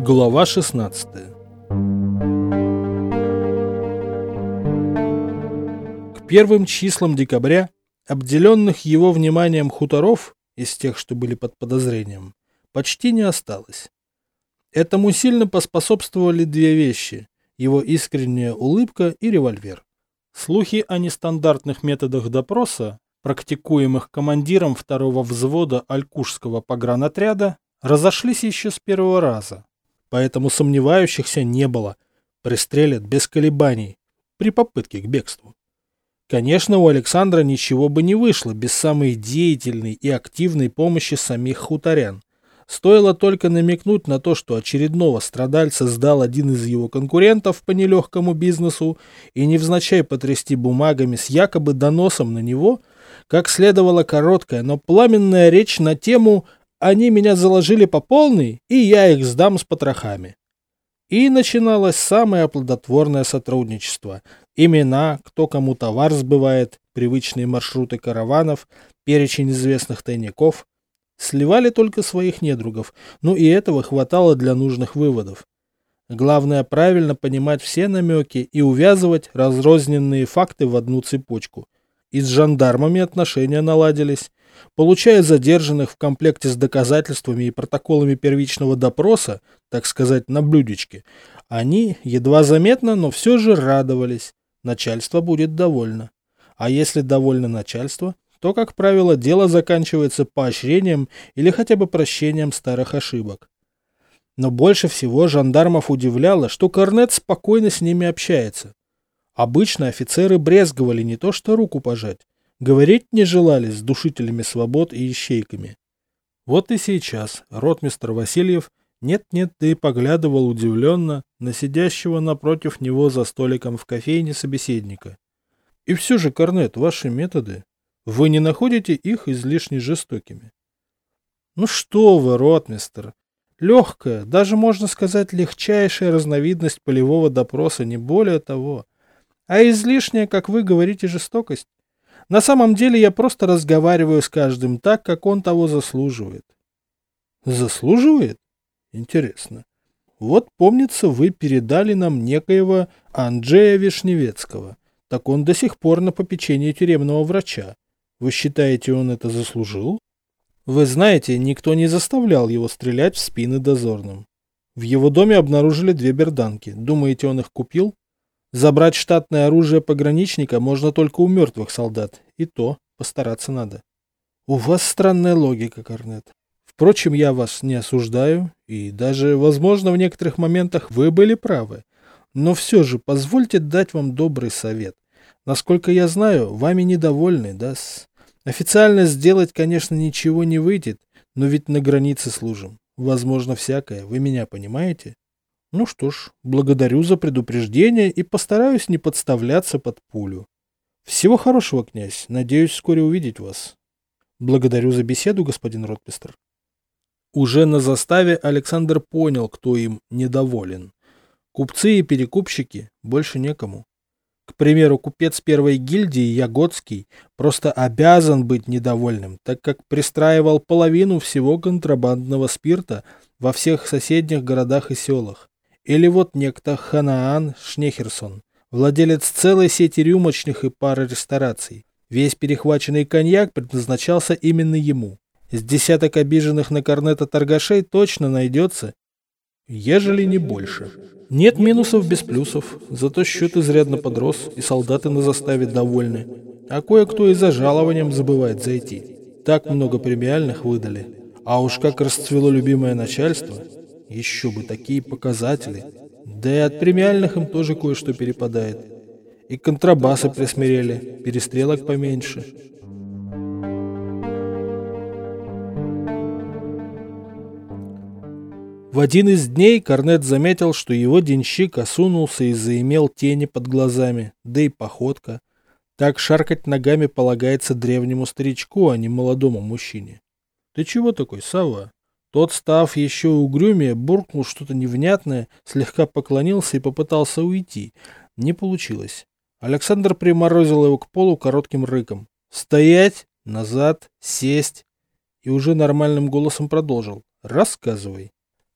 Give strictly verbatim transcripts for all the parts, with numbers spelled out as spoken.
Глава шестнадцатая. К первым числам декабря обделенных его вниманием хуторов, из тех, что были под подозрением, почти не осталось. Этому сильно поспособствовали две вещи – его искренняя улыбка и револьвер. Слухи о нестандартных методах допроса, практикуемых командиром второго взвода Алькушского погранотряда, разошлись еще с первого раза. Поэтому сомневающихся не было. Пристрелят без колебаний при попытке к бегству. Конечно, у Александра ничего бы не вышло без самой деятельной и активной помощи самих хуторян. Стоило только намекнуть на то, что очередного страдальца сдал один из его конкурентов по нелегкому бизнесу, и невзначай потрясти бумагами с якобы доносом на него, как следовала короткая, но пламенная речь на тему «Они меня заложили по полной, и я их сдам с потрохами». И начиналось самое плодотворное сотрудничество. Имена, кто кому товар сбывает, привычные маршруты караванов, перечень известных тайников. Сливали только своих недругов, ну и этого хватало для нужных выводов. Главное правильно понимать все намеки и увязывать разрозненные факты в одну цепочку. И с жандармами отношения наладились. Получая задержанных в комплекте с доказательствами и протоколами первичного допроса, так сказать, на блюдечке, они, едва заметно, но все же радовались. Начальство будет довольно. А если довольно начальство, то, как правило, дело заканчивается поощрением или хотя бы прощением старых ошибок. Но больше всего жандармов удивляло, что корнет спокойно с ними общается. Обычно офицеры брезговали не то что руку пожать, говорить не желали с душителями свобод и ищейками. Вот и сейчас ротмистр Васильев нет-нет, да и поглядывал удивленно на сидящего напротив него за столиком в кофейне собеседника. И все же, корнет, ваши методы... Вы не находите их излишне жестокими? Ну что вы, ротмистр, легкая, даже можно сказать легчайшая разновидность полевого допроса, не более того. А излишняя, как вы говорите, жестокость. На самом деле я просто разговариваю с каждым так, как он того заслуживает. Заслуживает? Интересно. Вот, помнится, вы передали нам некоего Анджея Вишневецкого. Так он до сих пор на попечении тюремного врача. Вы считаете, он это заслужил? Вы знаете, никто не заставлял его стрелять в спины дозорным. В его доме обнаружили две берданки. Думаете, он их купил? Забрать штатное оружие пограничника можно только у мертвых солдат. И то постараться надо. У вас странная логика, корнет. Впрочем, я вас не осуждаю, и даже, возможно, в некоторых моментах вы были правы. Но все же позвольте дать вам добрый совет. Насколько я знаю, вами недовольны, да-с? Официально сделать, конечно, ничего не выйдет, но ведь на границе служим. Возможно, всякое, вы меня понимаете? Ну что ж, благодарю за предупреждение и постараюсь не подставляться под пулю. Всего хорошего, князь, надеюсь вскоре увидеть вас. Благодарю за беседу, господин ротмистр. Уже на заставе Александр понял, кто им недоволен. Купцы и перекупщики, больше некому. К примеру, купец первой гильдии Ягодский просто обязан быть недовольным, так как пристраивал половину всего контрабандного спирта во всех соседних городах и селах. Или вот некто Ханаан Шнехерсон, владелец целой сети рюмочных и пары рестораций. Весь перехваченный коньяк предназначался именно ему. С десяток обиженных на корнета торгашей точно найдется, ежели не больше. Нет минусов без плюсов, зато счет изрядно подрос, и солдаты на заставе довольны. А кое-кто и за жалованием забывает зайти. Так много премиальных выдали. А уж как расцвело любимое начальство, еще бы такие показатели. Да и от премиальных им тоже кое-что перепадает. И контрабасы присмирели, перестрелок поменьше. В один из дней корнет заметил, что его денщик осунулся и заимел тени под глазами, да и походка. Так шаркать ногами полагается древнему старичку, а не молодому мужчине. — Ты чего такой, Савва? Тот, став еще угрюмее, буркнул что-то невнятное, слегка поклонился и попытался уйти. Не получилось. Александр приморозил его к полу коротким рыком. «Стоять! Назад! Сесть!» И уже нормальным голосом продолжил. «Рассказывай».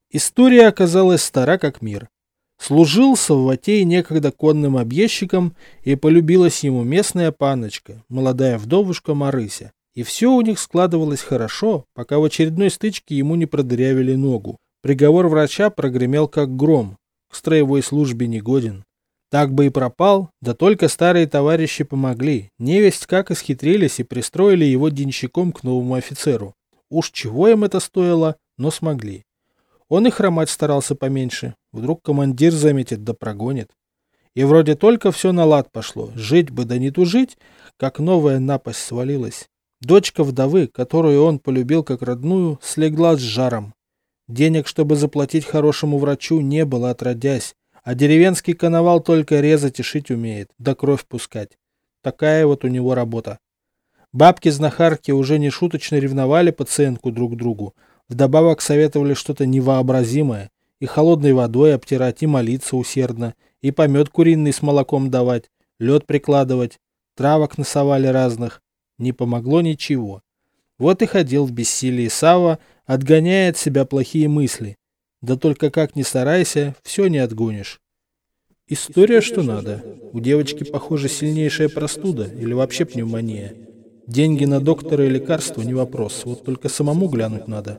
История оказалась стара как мир. Служил Савватей некогда конным объездчиком, и полюбилась ему местная панночка, молодая вдовушка Марыся. И все у них складывалось хорошо, пока в очередной стычке ему не продырявили ногу. Приговор врача прогремел как гром, к строевой службе негоден. Так бы и пропал, да только старые товарищи помогли. Невесть как исхитрились и пристроили его денщиком к новому офицеру. Уж чего им это стоило, но смогли. Он и хромать старался поменьше. Вдруг командир заметит да прогонит. И вроде только все на лад пошло. Жить бы да не тужить, как новая напасть свалилась. Дочка вдовы, которую он полюбил как родную, слегла с жаром. Денег, чтобы заплатить хорошему врачу, не было отродясь, а деревенский коновал только резать и шить умеет, да кровь пускать. Такая вот у него работа. Бабки-знахарки уже не шуточно ревновали пациентку друг к другу, вдобавок советовали что-то невообразимое, и холодной водой обтирать, и молиться усердно, и помет куриный с молоком давать, лед прикладывать, травок насовали разных. Не помогло ничего. Вот и ходил в бессилии Савва, отгоняя от себя плохие мысли. Да только как ни старайся, все не отгонишь. История что надо. У девочки, похоже, сильнейшая простуда или вообще пневмония. Деньги на доктора и лекарства не вопрос, вот только самому глянуть надо.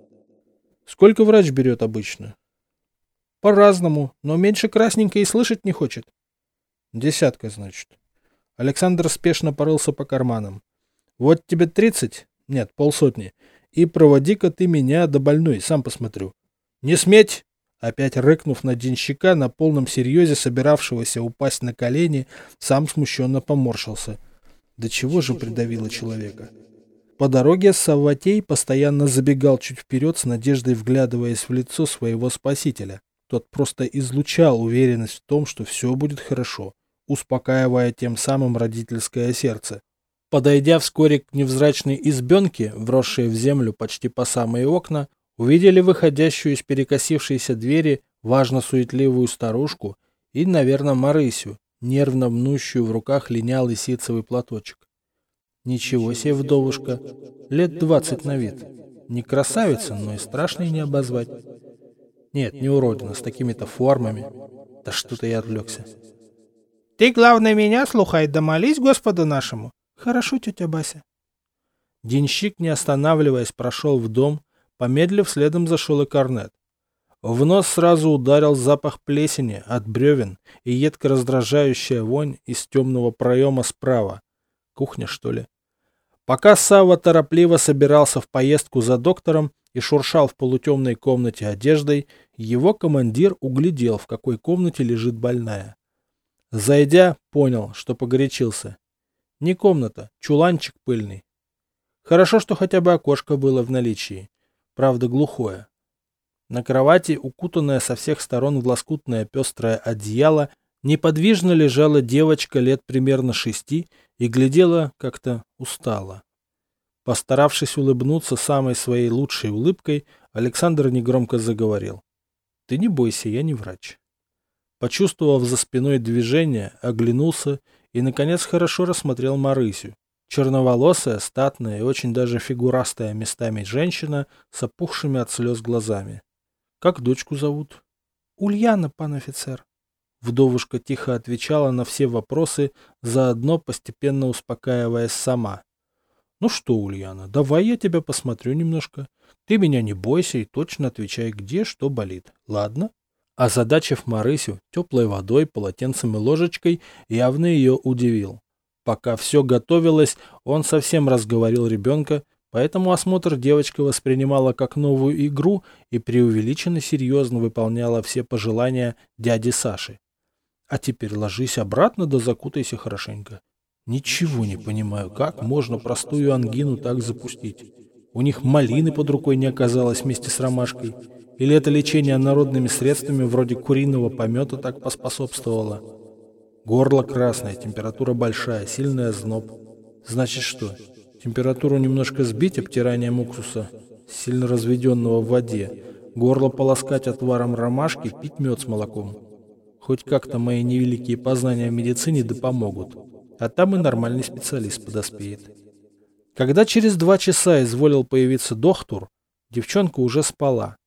Сколько врач берет обычно? По-разному, но меньше красненько и слышать не хочет. Десятка, значит. Александр спешно порылся по карманам. Вот тебе тридцать, нет, полсотни, и проводи-ка ты меня до больной, сам посмотрю. Не сметь! Опять рыкнув на денщика, на полном серьезе собиравшегося упасть на колени, сам смущенно поморщился. До чего же придавило человека? По дороге Савватей постоянно забегал чуть вперед с надеждой, вглядываясь в лицо своего спасителя. Тот просто излучал уверенность в том, что все будет хорошо, успокаивая тем самым родительское сердце. Подойдя вскоре к невзрачной избенке, вросшей в землю почти по самые окна, увидели выходящую из перекосившейся двери важно-суетливую старушку и, наверное, Марысю, нервно мнущую в руках линялый ситцевый платочек. Ничего себе вдовушка, лет двадцать на вид. Не красавица, но и страшной не обозвать. Нет, не уродина, с такими-то формами. Да что-то я отвлекся. Ты, главное, меня слухай, да молись Господу нашему. Хорошо, тетя Бася. Денщик, не останавливаясь, прошел в дом, помедлив, следом зашел и корнет. В нос сразу ударил запах плесени от бревен и едко раздражающая вонь из темного проема справа. Кухня, что ли? Пока Савва торопливо собирался в поездку за доктором и шуршал в полутемной комнате одеждой, его командир углядел, в какой комнате лежит больная. Зайдя, понял, что погорячился. Не комната, чуланчик пыльный. Хорошо, что хотя бы окошко было в наличии, правда глухое. На кровати, укутанная со всех сторон в лоскутное пестрое одеяло, неподвижно лежала девочка лет примерно шести и глядела как-то устало. Постаравшись улыбнуться самой своей лучшей улыбкой, Александр негромко заговорил. «Ты не бойся, я не врач». Почувствовав за спиной движение, оглянулся и, наконец, хорошо рассмотрел Марысю. Черноволосая, статная и очень даже фигурастая местами женщина с опухшими от слез глазами. «Как дочку зовут?» «Ульяна, пан офицер». Вдовушка тихо отвечала на все вопросы, заодно постепенно успокаиваясь сама. «Ну что, Ульяна, давай я тебя посмотрю немножко. Ты меня не бойся и точно отвечай, где что болит. Ладно?» Озадачив Марысю теплой водой, полотенцем и ложечкой, явно ее удивил. Пока все готовилось, он совсем разговорил ребенка, поэтому осмотр девочка воспринимала как новую игру и преувеличенно серьезно выполняла все пожелания дяди Саши. «А теперь ложись обратно да закутайся хорошенько». Ничего не понимаю, как можно простую ангину так запустить. У них малины под рукой не оказалось вместе с ромашкой. Или это лечение народными средствами вроде куриного помета так поспособствовало? Горло красное, температура большая, сильный озноб. Значит что, температуру немножко сбить обтиранием уксуса, сильно разведенного в воде, горло полоскать отваром ромашки, пить мед с молоком. Хоть как-то мои невеликие познания в медицине да помогут. А там и нормальный специалист подоспеет. Когда через два часа изволил появиться доктор, девчонка уже спала.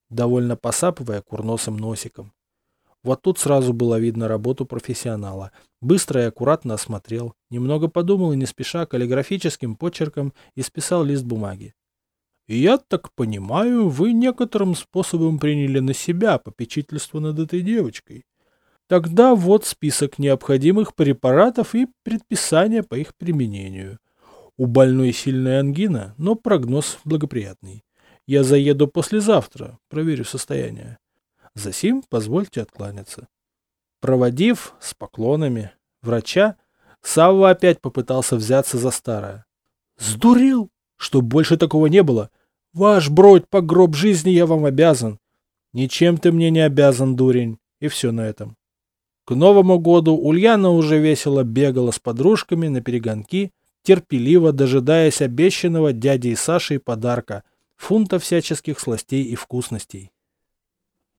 довольно посапывая курносым носиком. Вот тут сразу было видно работу профессионала. Быстро и аккуратно осмотрел, немного подумал и не спеша каллиграфическим почерком исписал лист бумаги. «Я так понимаю, вы некоторым способом приняли на себя попечительство над этой девочкой. Тогда вот список необходимых препаратов и предписания по их применению. У больной сильная ангина, но прогноз благоприятный. Я заеду послезавтра, проверю состояние. Засим позвольте откланяться». Проводив с поклонами врача, Савва опять попытался взяться за старое. «Сдурел? Чтоб больше такого не было. Ваш бродь по гроб жизни я вам обязан». «Ничем ты мне не обязан, дурень». И все на этом. К Новому году Ульяна уже весело бегала с подружками на перегонки, терпеливо дожидаясь обещанного дядей Сашей подарка — фунта всяческих сластей и вкусностей.